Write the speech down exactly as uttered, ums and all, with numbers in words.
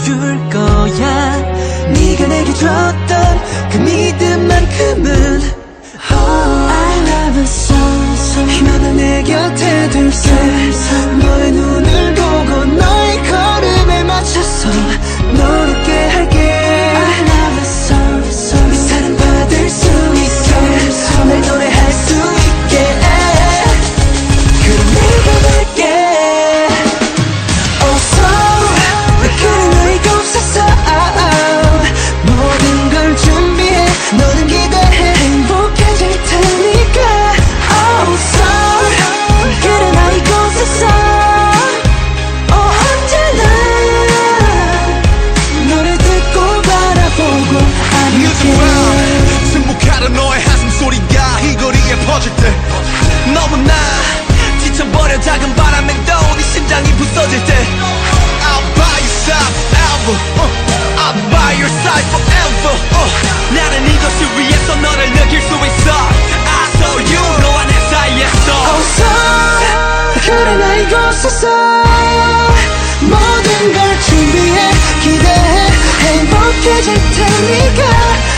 줄 거야. 네가 내게 줬던 그 믿음만큼은 oh, I love you so so. 희망을 내 곁에 둘게. 너의 눈을 보고 너의 걸음에 맞춰서 노력해 할게. I love you so so. 네 사랑받을 수 있게 날 노래할 수 있게. 그럼 내가 갈게. Oh so 그래 너희가 없어서 모든 걸 준비해. 너는 기대해. 행복해질 테니까. Oh so 그래 나 이곳에서 oh 언제나 너를 듣고 바라보고 함께. 승복하던 너의 한숨 소리가 이 거리에 퍼질 때 너무나 지쳐버려. 작은 바람에도 네 심장이 부서질 때 I'll buy your side forever uh, I'll buy your side forever uh, 나는 이것을 위해서 너를 느낄 수 있어. I saw you 너와 내 사이에서 Oh so 그래 나 이곳에서 모든 걸 준비해. 기대해. 행복해질 테니까.